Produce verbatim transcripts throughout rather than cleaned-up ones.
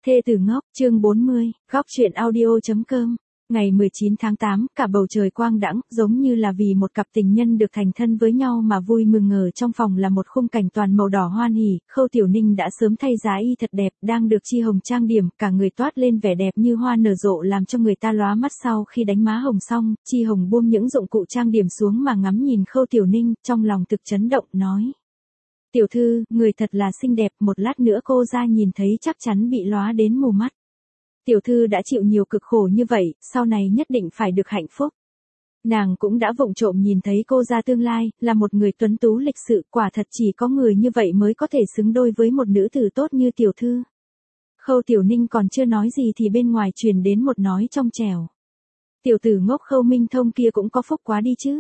Thê tử ngốc, chương bốn mươi, góc truyện audio.com. Ngày mười chín tháng tám, cả bầu trời quang đãng, giống như là vì một cặp tình nhân được thành thân với nhau mà vui mừng. Ở trong phòng là một khung cảnh toàn màu đỏ hoan hỉ, Khâu Tiểu Ninh đã sớm thay giá y thật đẹp, đang được Chi Hồng trang điểm, cả người toát lên vẻ đẹp như hoa nở rộ làm cho người ta lóa mắt. Sau khi đánh má hồng xong, Chi Hồng buông những dụng cụ trang điểm xuống mà ngắm nhìn Khâu Tiểu Ninh, trong lòng thực chấn động, nói: Tiểu thư, người thật là xinh đẹp, một lát nữa cô ra nhìn thấy chắc chắn bị lóa đến mù mắt. Tiểu thư đã chịu nhiều cực khổ như vậy, sau này nhất định phải được hạnh phúc. Nàng cũng đã vụng trộm nhìn thấy cô ra tương lai, là một người tuấn tú lịch sự, quả thật chỉ có người như vậy mới có thể xứng đôi với một nữ tử tốt như tiểu thư. Khâu Tiểu Ninh còn chưa nói gì thì bên ngoài truyền đến một nói trong trẻo: Tiểu tử ngốc Khâu Minh Thông kia cũng có phúc quá đi chứ.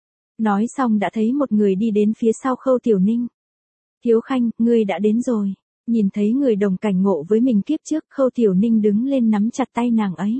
Nói xong đã thấy một người đi đến phía sau Khâu Tiểu Ninh. Thiếu Khanh, ngươi đã đến rồi. Nhìn thấy người đồng cảnh ngộ với mình kiếp trước, Khâu Tiểu Ninh đứng lên nắm chặt tay nàng ấy.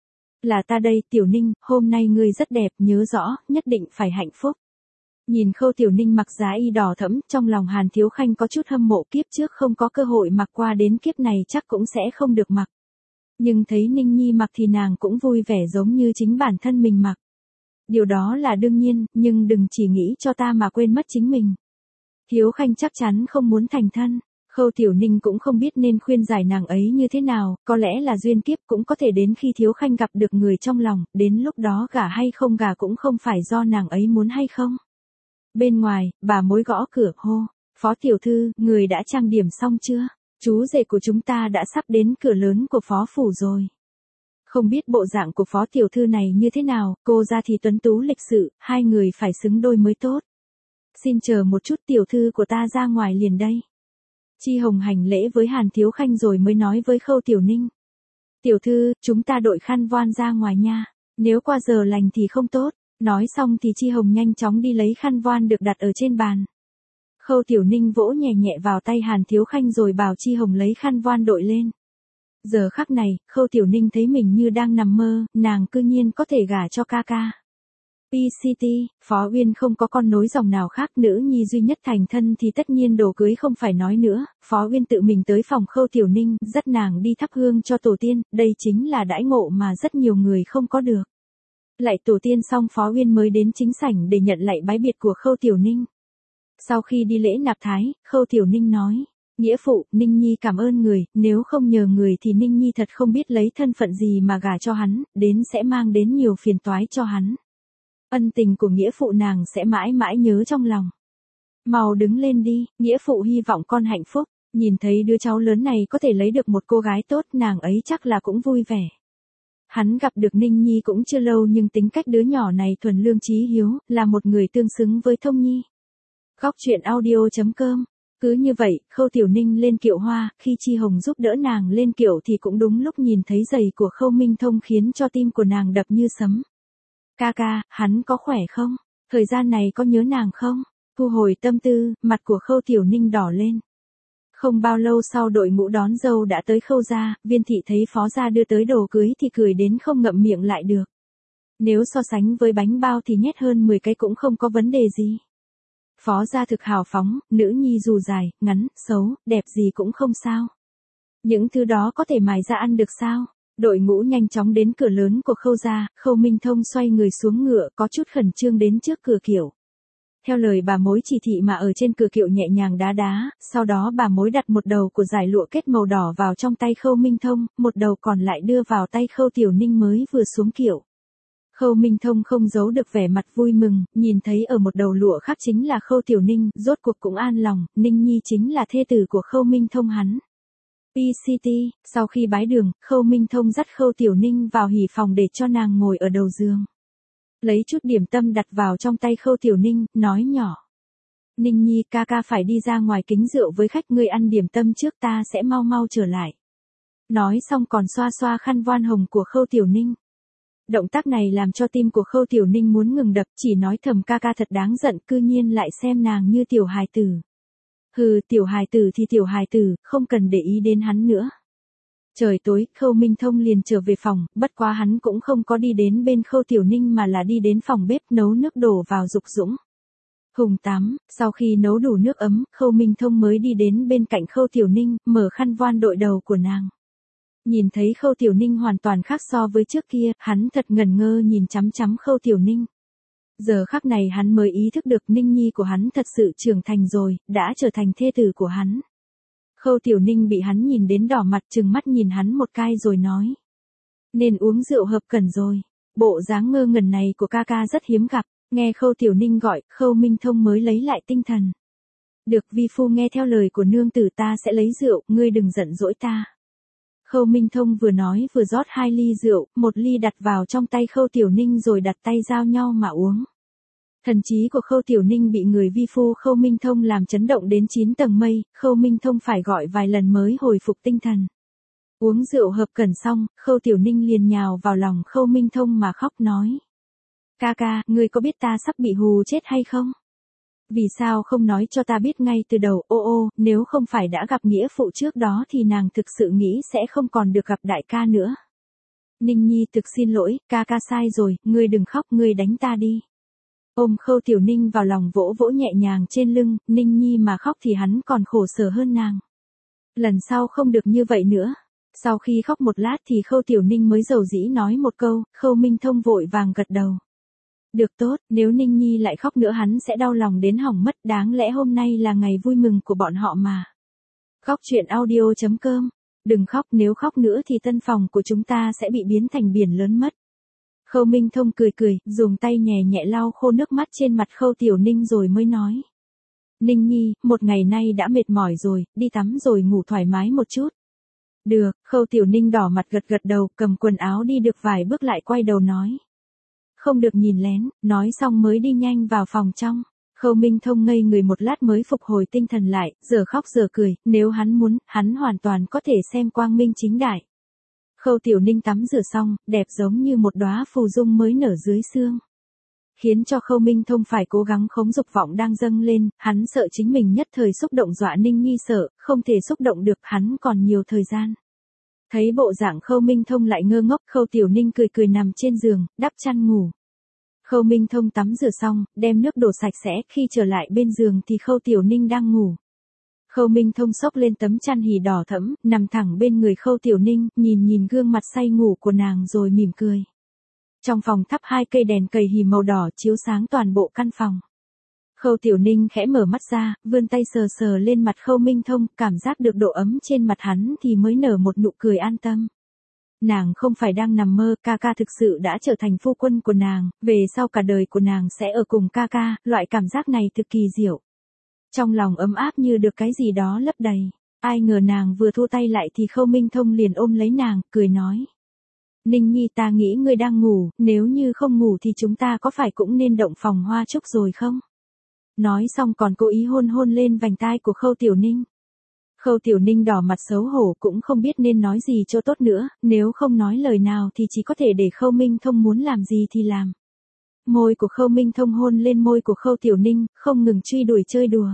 Là ta đây, Tiểu Ninh, hôm nay ngươi rất đẹp, nhớ rõ, nhất định phải hạnh phúc. Nhìn Khâu Tiểu Ninh mặc giá y đỏ thẫm, trong lòng Hàn Thiếu Khanh có chút hâm mộ, kiếp trước không có cơ hội mặc qua, đến kiếp này chắc cũng sẽ không được mặc. Nhưng thấy Ninh Nhi mặc thì nàng cũng vui vẻ giống như chính bản thân mình mặc. Điều đó là đương nhiên, nhưng đừng chỉ nghĩ cho ta mà quên mất chính mình. Thiếu Khanh chắc chắn không muốn thành thân. Khâu Tiểu Ninh cũng không biết nên khuyên giải nàng ấy như thế nào, có lẽ là duyên kiếp, cũng có thể đến khi Thiếu Khanh gặp được người trong lòng, đến lúc đó gả hay không gả cũng không phải do nàng ấy muốn hay không. Bên ngoài, bà mối gõ cửa, hô: Phó tiểu thư, người đã trang điểm xong chưa? Chú rể của chúng ta đã sắp đến cửa lớn của phó phủ rồi. Không biết bộ dạng của phó tiểu thư này như thế nào, cô ra thì tuấn tú lịch sự, hai người phải xứng đôi mới tốt. Xin chờ một chút, tiểu thư của ta ra ngoài liền đây. Chi Hồng hành lễ với Hàn Thiếu Khanh rồi mới nói với Khâu Tiểu Ninh. Tiểu thư, chúng ta đội khăn voan ra ngoài nha. Nếu qua giờ lành thì không tốt. Nói xong thì Chi Hồng nhanh chóng đi lấy khăn voan được đặt ở trên bàn. Khâu Tiểu Ninh vỗ nhẹ nhẹ vào tay Hàn Thiếu Khanh rồi bảo Chi Hồng lấy khăn voan đội lên. Giờ khắc này, Khâu Tiểu Ninh thấy mình như đang nằm mơ, nàng cư nhiên có thể gả cho ca ca. pê xê tê, Phó Uyên không có con nối dòng nào khác, nữ nhi duy nhất thành thân thì tất nhiên đồ cưới không phải nói nữa. Phó Uyên tự mình tới phòng Khâu Tiểu Ninh, dắt nàng đi thắp hương cho tổ tiên, đây chính là đãi ngộ mà rất nhiều người không có được. Lạy tổ tiên xong, Phó Uyên mới đến chính sảnh để nhận lạy bái biệt của Khâu Tiểu Ninh. Sau khi đi lễ nạp thái, Khâu Tiểu Ninh nói: Nghĩa phụ, Ninh Nhi cảm ơn người, nếu không nhờ người thì Ninh Nhi thật không biết lấy thân phận gì mà gả cho hắn, đến sẽ mang đến nhiều phiền toái cho hắn. Ân tình của nghĩa phụ nàng sẽ mãi mãi nhớ trong lòng. Mau đứng lên đi, nghĩa phụ hy vọng con hạnh phúc. Nhìn thấy đứa cháu lớn này có thể lấy được một cô gái tốt, nàng ấy chắc là cũng vui vẻ. Hắn gặp được Ninh Nhi cũng chưa lâu nhưng tính cách đứa nhỏ này thuần lương chí hiếu, là một người tương xứng với Thông Nhi. Góc truyện audio.com. Cứ như vậy, Khâu Tiểu Ninh lên kiệu hoa, khi Chi Hồng giúp đỡ nàng lên kiệu thì cũng đúng lúc nhìn thấy giày của Khâu Minh Thông khiến cho tim của nàng đập như sấm. Ca ca, hắn có khỏe không? Thời gian này có nhớ nàng không? Thu hồi tâm tư, mặt của Khâu Tiểu Ninh đỏ lên. Không bao lâu sau đội ngũ đón dâu đã tới Khâu gia, Viên thị thấy phó gia đưa tới đồ cưới thì cười đến không ngậm miệng lại được. Nếu so sánh với bánh bao thì nhét hơn mười cái cũng không có vấn đề gì. Phó gia thực hào phóng, nữ nhi dù dài, ngắn, xấu, đẹp gì cũng không sao. Những thứ đó có thể mài ra ăn được sao? Đội ngũ nhanh chóng đến cửa lớn của Khâu gia, Khâu Minh Thông xoay người xuống ngựa, có chút khẩn trương đến trước cửa kiệu. Theo lời bà mối chỉ thị mà ở trên cửa kiệu nhẹ nhàng đá đá, sau đó bà mối đặt một đầu của dải lụa kết màu đỏ vào trong tay Khâu Minh Thông, một đầu còn lại đưa vào tay Khâu Tiểu Ninh mới vừa xuống kiệu. Khâu Minh Thông không giấu được vẻ mặt vui mừng, nhìn thấy ở một đầu lụa khác chính là Khâu Tiểu Ninh, rốt cuộc cũng an lòng, Ninh Nhi chính là thê tử của Khâu Minh Thông hắn. pê xê tê, sau khi bái đường, Khâu Minh Thông dắt Khâu Tiểu Ninh vào hỉ phòng để cho nàng ngồi ở đầu giường. Lấy chút điểm tâm đặt vào trong tay Khâu Tiểu Ninh, nói nhỏ: Ninh Nhi, ca ca phải đi ra ngoài kính rượu với khách, ngươi ăn điểm tâm trước, ta sẽ mau mau trở lại. Nói xong còn xoa xoa khăn voan hồng của Khâu Tiểu Ninh. Động tác này làm cho tim của Khâu Tiểu Ninh muốn ngừng đập, chỉ nói thầm ca ca thật đáng giận, cư nhiên lại xem nàng như tiểu hài tử. Hừ, tiểu hài tử thì tiểu hài tử, không cần để ý đến hắn nữa. Trời tối, Khâu Minh Thông liền trở về phòng, bất quá hắn cũng không có đi đến bên Khâu Tiểu Ninh mà là đi đến phòng bếp nấu nước đổ vào Dục Dũng. Hùng tắm, sau khi nấu đủ nước ấm, Khâu Minh Thông mới đi đến bên cạnh Khâu Tiểu Ninh, mở khăn voan đội đầu của nàng. Nhìn thấy Khâu Tiểu Ninh hoàn toàn khác so với trước kia, hắn thật ngẩn ngơ nhìn chằm chằm Khâu Tiểu Ninh. Giờ khắc này hắn mới ý thức được Ninh Nhi của hắn thật sự trưởng thành rồi, đã trở thành thê tử của hắn. Khâu Tiểu Ninh bị hắn nhìn đến đỏ mặt, trừng mắt nhìn hắn một cái rồi nói. Nên uống rượu hợp cẩn rồi. Bộ dáng ngơ ngẩn này của ca ca rất hiếm gặp. Nghe Khâu Tiểu Ninh gọi, Khâu Minh Thông mới lấy lại tinh thần. Được, vi phu nghe theo lời của nương tử, ta sẽ lấy rượu, ngươi đừng giận dỗi ta. Khâu Minh Thông vừa nói vừa rót hai ly rượu, một ly đặt vào trong tay Khâu Tiểu Ninh rồi đặt tay giao nhau mà uống. Thần trí của Khâu Tiểu Ninh bị người vi phu Khâu Minh Thông làm chấn động đến chín tầng mây, Khâu Minh Thông phải gọi vài lần mới hồi phục tinh thần. Uống rượu hợp cẩn xong, Khâu Tiểu Ninh liền nhào vào lòng Khâu Minh Thông mà khóc nói. Ca ca, ngươi có biết ta sắp bị hù chết hay không? Vì sao không nói cho ta biết ngay từ đầu, ô ô, nếu không phải đã gặp nghĩa phụ trước đó thì nàng thực sự nghĩ sẽ không còn được gặp đại ca nữa. Ninh Nhi thực xin lỗi, ca ca sai rồi, ngươi đừng khóc, ngươi đánh ta đi. Ôm Khâu Tiểu Ninh vào lòng vỗ vỗ nhẹ nhàng trên lưng, Ninh Nhi mà khóc thì hắn còn khổ sở hơn nàng. Lần sau không được như vậy nữa. Sau khi khóc một lát thì Khâu Tiểu Ninh mới dầu dĩ nói một câu, Khâu Minh Thông vội vàng gật đầu. Được tốt, nếu Ninh Nhi lại khóc nữa hắn sẽ đau lòng đến hỏng mất, đáng lẽ hôm nay là ngày vui mừng của bọn họ mà. Khóc chuyện audio chấm com. Đừng khóc, nếu khóc nữa thì tân phòng của chúng ta sẽ bị biến thành biển lớn mất. Khâu Minh Thông cười cười, dùng tay nhẹ nhẹ lau khô nước mắt trên mặt Khâu Tiểu Ninh rồi mới nói. Ninh Nhi, một ngày nay đã mệt mỏi rồi, đi tắm rồi ngủ thoải mái một chút. Được, Khâu Tiểu Ninh đỏ mặt gật gật đầu, cầm quần áo đi được vài bước lại quay đầu nói. Không được nhìn lén, nói xong mới đi nhanh vào phòng trong. Khâu Minh Thông ngây người một lát mới phục hồi tinh thần lại, giờ khóc giờ cười, nếu hắn muốn, hắn hoàn toàn có thể xem quang minh chính đại. Khâu Tiểu Ninh tắm rửa xong, đẹp giống như một đóa phù dung mới nở dưới sương. Khiến cho Khâu Minh Thông phải cố gắng khống dục vọng đang dâng lên, hắn sợ chính mình nhất thời xúc động dọa Ninh Nhi sợ, không thể xúc động được, hắn còn nhiều thời gian. Thấy bộ dạng Khâu Minh Thông lại ngơ ngốc, Khâu Tiểu Ninh cười cười nằm trên giường, đắp chăn ngủ. Khâu Minh Thông tắm rửa xong, đem nước đổ sạch sẽ, khi trở lại bên giường thì Khâu Tiểu Ninh đang ngủ. Khâu Minh Thông xốc lên tấm chăn hỉ đỏ thẫm, nằm thẳng bên người Khâu Tiểu Ninh, nhìn nhìn gương mặt say ngủ của nàng rồi mỉm cười. Trong phòng thắp hai cây đèn cầy hì màu đỏ chiếu sáng toàn bộ căn phòng. Khâu Tiểu Ninh khẽ mở mắt ra, vươn tay sờ sờ lên mặt Khâu Minh Thông, cảm giác được độ ấm trên mặt hắn thì mới nở một nụ cười an tâm. Nàng không phải đang nằm mơ, ca ca thực sự đã trở thành phu quân của nàng, về sau cả đời của nàng sẽ ở cùng ca ca, loại cảm giác này thực kỳ diệu. Trong lòng ấm áp như được cái gì đó lấp đầy, ai ngờ nàng vừa thu tay lại thì Khâu Minh Thông liền ôm lấy nàng, cười nói. Ninh Nhi, ta nghĩ ngươi đang ngủ, nếu như không ngủ thì chúng ta có phải cũng nên động phòng hoa trúc rồi không? Nói xong còn cố ý hôn hôn lên vành tai của Khâu Tiểu Ninh. Khâu Tiểu Ninh đỏ mặt xấu hổ cũng không biết nên nói gì cho tốt nữa, nếu không nói lời nào thì chỉ có thể để Khâu Minh Thông muốn làm gì thì làm. Môi của Khâu Minh Thông hôn lên môi của Khâu Tiểu Ninh, không ngừng truy đuổi chơi đùa.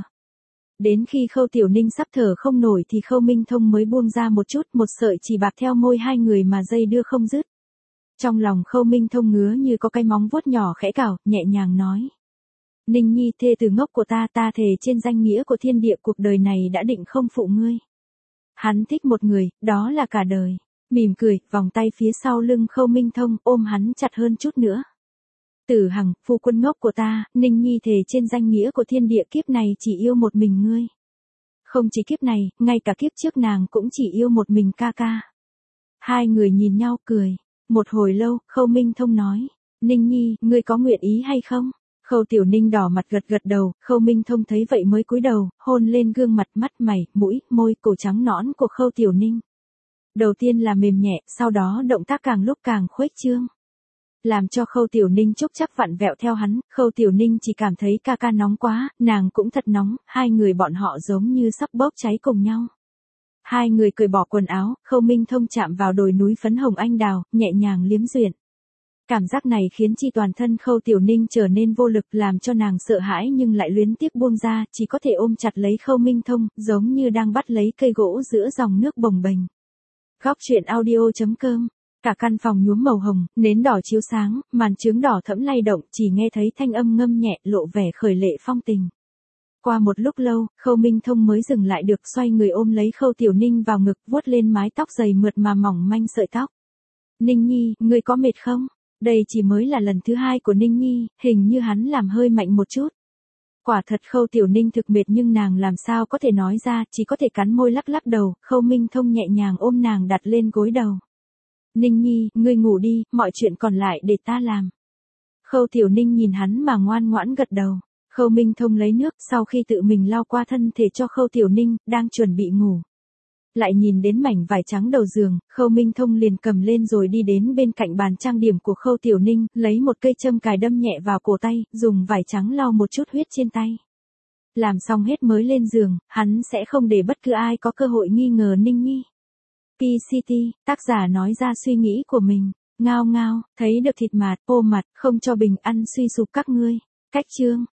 Đến khi Khâu Tiểu Ninh sắp thở không nổi thì Khâu Minh Thông mới buông ra một chút, một sợi chỉ bạc theo môi hai người mà dây đưa không dứt. Trong lòng Khâu Minh Thông ngứa như có cái móng vuốt nhỏ khẽ cào, nhẹ nhàng nói. Ninh Nhi, thê từ ngốc của ta, ta thề trên danh nghĩa của thiên địa cuộc đời này đã định không phụ ngươi. Hắn thích một người, đó là cả đời. Mỉm cười, vòng tay phía sau lưng Khâu Minh Thông, ôm hắn chặt hơn chút nữa. Tử Hằng, phu quân ngốc của ta, Ninh Nhi thề trên danh nghĩa của thiên địa kiếp này chỉ yêu một mình ngươi. Không chỉ kiếp này, ngay cả kiếp trước nàng cũng chỉ yêu một mình ca ca. Hai người nhìn nhau cười. Một hồi lâu, Khâu Minh Thông nói. Ninh Nhi, ngươi có nguyện ý hay không? Khâu Tiểu Ninh đỏ mặt gật gật đầu, Khâu Minh Thông thấy vậy mới cúi đầu, hôn lên gương mặt, mắt, mày, mũi, môi, cổ trắng nõn của Khâu Tiểu Ninh. Đầu tiên là mềm nhẹ, sau đó động tác càng lúc càng khuếch trương. Làm cho Khâu Tiểu Ninh chúc chắc vặn vẹo theo hắn, Khâu Tiểu Ninh chỉ cảm thấy ca ca nóng quá, nàng cũng thật nóng, hai người bọn họ giống như sắp bốc cháy cùng nhau. Hai người cởi bỏ quần áo, Khâu Minh Thông chạm vào đồi núi phấn hồng anh đào, nhẹ nhàng liếm duyện. Cảm giác này khiến chi toàn thân Khâu Tiểu Ninh trở nên vô lực, làm cho nàng sợ hãi nhưng lại luyến tiếc buông ra, chỉ có thể ôm chặt lấy Khâu Minh Thông, giống như đang bắt lấy cây gỗ giữa dòng nước bồng bềnh. Khóc chuyện audio chấm com. Cả căn phòng nhuốm màu hồng, nến đỏ chiếu sáng, màn chướng đỏ thẫm lay động, chỉ nghe thấy thanh âm ngâm nhẹ lộ vẻ khởi lệ phong tình. Qua một lúc lâu, Khâu Minh Thông mới dừng lại được, xoay người ôm lấy Khâu Tiểu Ninh vào ngực, vuốt lên mái tóc dày mượt mà mỏng manh sợi tóc. Ninh Nhi, ngươi có mệt không? Đây chỉ mới là lần thứ hai của Ninh Nhi, hình như hắn làm hơi mạnh một chút. Quả thật Khâu Tiểu Ninh thực mệt nhưng nàng làm sao có thể nói ra, chỉ có thể cắn môi lắc lắc đầu. Khâu Minh Thông nhẹ nhàng ôm nàng đặt lên gối đầu. Ninh Nhi, ngươi ngủ đi, mọi chuyện còn lại để ta làm. Khâu Tiểu Ninh nhìn hắn mà ngoan ngoãn gật đầu. Khâu Minh Thông lấy nước, sau khi tự mình lau qua thân thể cho Khâu Tiểu Ninh, đang chuẩn bị ngủ. Lại nhìn đến mảnh vải trắng đầu giường, Khâu Minh Thông liền cầm lên rồi đi đến bên cạnh bàn trang điểm của Khâu Tiểu Ninh, lấy một cây châm cài đâm nhẹ vào cổ tay, dùng vải trắng lau một chút huyết trên tay. Làm xong hết mới lên giường, hắn sẽ không để bất cứ ai có cơ hội nghi ngờ Ninh Nhi. pê xê tê, tác giả nói ra suy nghĩ của mình. Ngao ngao, thấy được thịt mạt, ô mặt, không cho bình ăn suy sụp các ngươi. Cách chương.